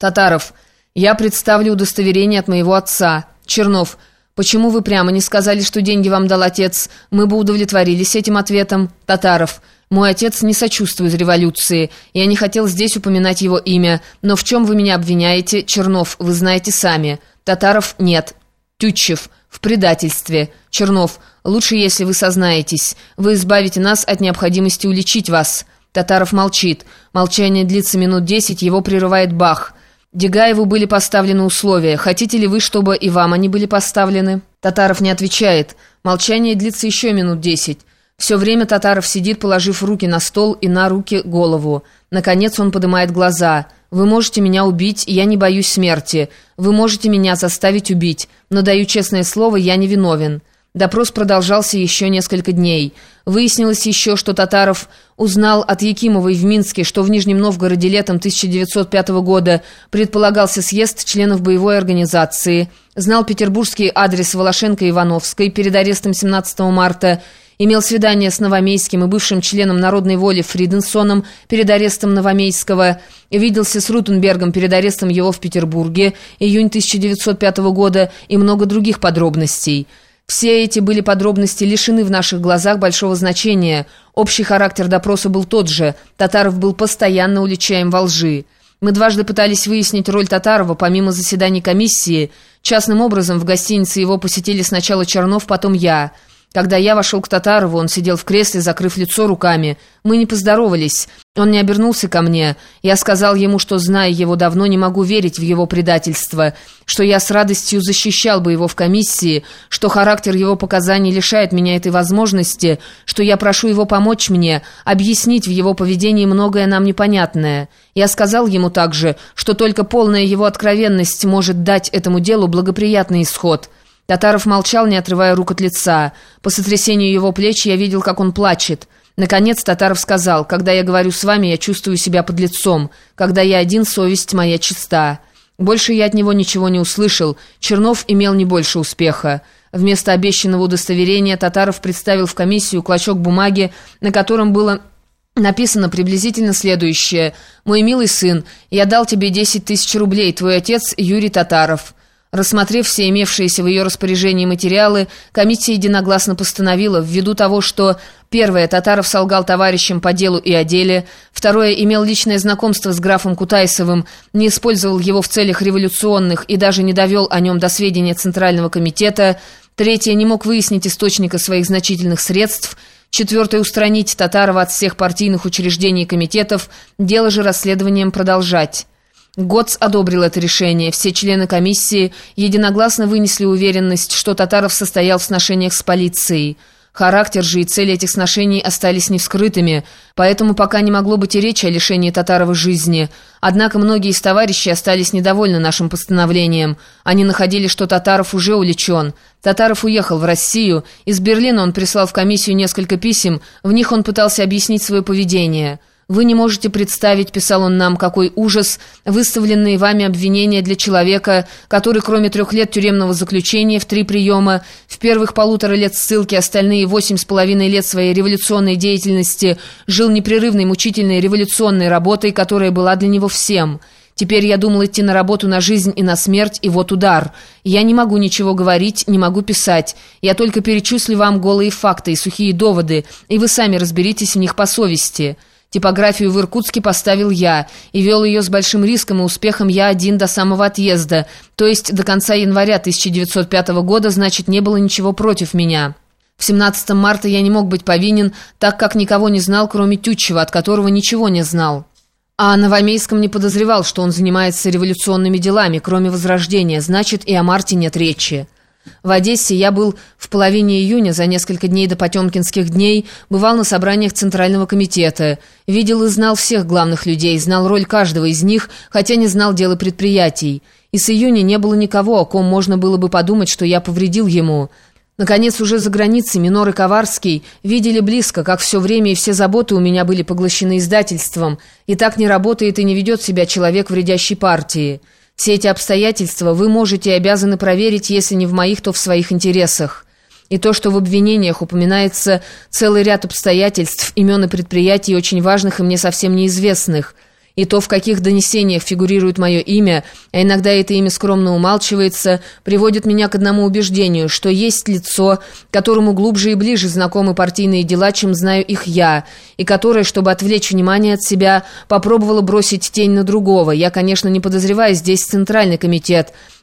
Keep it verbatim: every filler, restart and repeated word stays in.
Татаров. Я представлю удостоверение от моего отца. Чернов. Почему вы прямо не сказали, что деньги вам дал отец? Мы бы удовлетворились этим ответом. Татаров. Мой отец не сочувствует революции. Я не хотел здесь упоминать его имя. Но в чем вы меня обвиняете? Чернов. Вы знаете сами. Татаров. Нет. Тютчев. В предательстве. Чернов. Лучше, если вы сознаетесь. Вы избавите нас от необходимости уличить вас. Татаров молчит. Молчание длится минут десять, его прерывает Бах. Дегаеву были поставлены условия. Хотите ли вы, чтобы и вам они были поставлены? Татаров не отвечает. Молчание длится еще минут десять. Все время Татаров сидит, положив руки на стол и на руки голову. Наконец он поднимает глаза. «Вы можете меня убить, я не боюсь смерти. Вы можете меня заставить убить, но, даю честное слово, я не виновен». Допрос продолжался еще несколько дней. Выяснилось еще, что Татаров узнал от Якимовой в Минске, что в Нижнем Новгороде летом тысяча девятьсот пятого года предполагался съезд членов боевой организации, знал петербургский адрес Волошенко-Ивановской перед арестом семнадцатого марта, имел свидание с Новомейским и бывшим членом Народной воли Фриденсоном перед арестом Новомейского, виделся с Рутенбергом перед арестом его в Петербурге, июнь тысяча девятьсот пятого года, и много других подробностей. Все эти были подробности лишены в наших глазах большого значения. Общий характер допроса был тот же. Татаров был постоянно уличаем во лжи. Мы дважды пытались выяснить роль Татарова, помимо заседаний комиссии. Частным образом в гостинице его посетили сначала Чернов, потом я. Когда я вошел к Татарову, он сидел в кресле, закрыв лицо руками. Мы не поздоровались. Он не обернулся ко мне. Я сказал ему, что, зная его давно, не могу верить в его предательство, что я с радостью защищал бы его в комиссии, что характер его показаний лишает меня этой возможности, что я прошу его помочь мне, объяснить в его поведении многое нам непонятное. Я сказал ему также, что только полная его откровенность может дать этому делу благоприятный исход. Татаров молчал, не отрывая рук от лица. По сотрясению его плеч я видел, как он плачет. Наконец Татаров сказал: «Когда я говорю с вами, я чувствую себя подлецом. Когда я один, совесть моя чиста». Больше я от него ничего не услышал. Чернов имел не больше успеха. Вместо обещанного удостоверения Татаров представил в комиссию клочок бумаги, на котором было написано приблизительно следующее: «Мой милый сын, я дал тебе десять тысяч рублей, твой отец Юрий Татаров». Рассмотрев все имевшиеся в ее распоряжении материалы, комиссия единогласно постановила, ввиду того, что первое, Татаров солгал товарищам по делу и о деле, второе, имел личное знакомство с графом Кутайсовым, не использовал его в целях революционных и даже не довел о нем до сведения Центрального комитета, третье, не мог выяснить источника своих значительных средств, четвертое, устранить Татарова от всех партийных учреждений и комитетов, дело же расследованием продолжать. Гоц одобрил это решение. Все члены комиссии единогласно вынесли уверенность, что Татаров состоял в сношениях с полицией. Характер же и цели этих сношений остались невскрытыми, поэтому пока не могло быть и речи о лишении Татарова жизни. Однако многие из товарищей остались недовольны нашим постановлением. Они находили, что Татаров уже уличен. Татаров уехал в Россию. Из Берлина он прислал в комиссию несколько писем. В них он пытался объяснить свое поведение. «Вы не можете представить, — писал он нам, — какой ужас, выставленные вами обвинения для человека, который, кроме трех лет тюремного заключения в три приема, в первых полутора лет ссылки, остальные восемь с половиной лет своей революционной деятельности жил непрерывной мучительной революционной работой, которая была для него всем. Теперь я думал идти на работу на жизнь и на смерть, и вот удар. Я не могу ничего говорить, не могу писать. Я только перечислю вам голые факты и сухие доводы, и вы сами разберитесь в них по совести». Типографию в Иркутске поставил я, и вел ее с большим риском и успехом я один до самого отъезда, то есть до конца января тысяча девятьсот пятого года, значит, не было ничего против меня. В семнадцатого марта я не мог быть повинен, так как никого не знал, кроме Тютчева, от которого ничего не знал. А о Новомейском не подозревал, что он занимается революционными делами, кроме Возрождения, значит, и о марте нет речи. В Одессе я был в половине июня, за несколько дней до Потемкинских дней, бывал на собраниях Центрального комитета, видел и знал всех главных людей, знал роль каждого из них, хотя не знал дела предприятий. И с июня не было никого, о ком можно было бы подумать, что я повредил ему. Наконец, уже за границей Минор и Коварский видели близко, как все время и все заботы у меня были поглощены издательством, и так не работает и не ведет себя человек вредящей партии. Все эти обстоятельства вы можете и обязаны проверить, если не в моих, то в своих интересах. И то, что в обвинениях упоминается целый ряд обстоятельств, имен и предприятий очень важных и мне совсем неизвестных. и то, в каких донесениях фигурирует мое имя, а иногда это имя скромно умалчивается, приводит меня к одному убеждению, что есть лицо, которому глубже и ближе знакомы партийные дела, чем знаю их я, и которое, чтобы отвлечь внимание от себя, попробовало бросить тень на другого. Я, конечно, не подозреваю здесь Центральный комитет,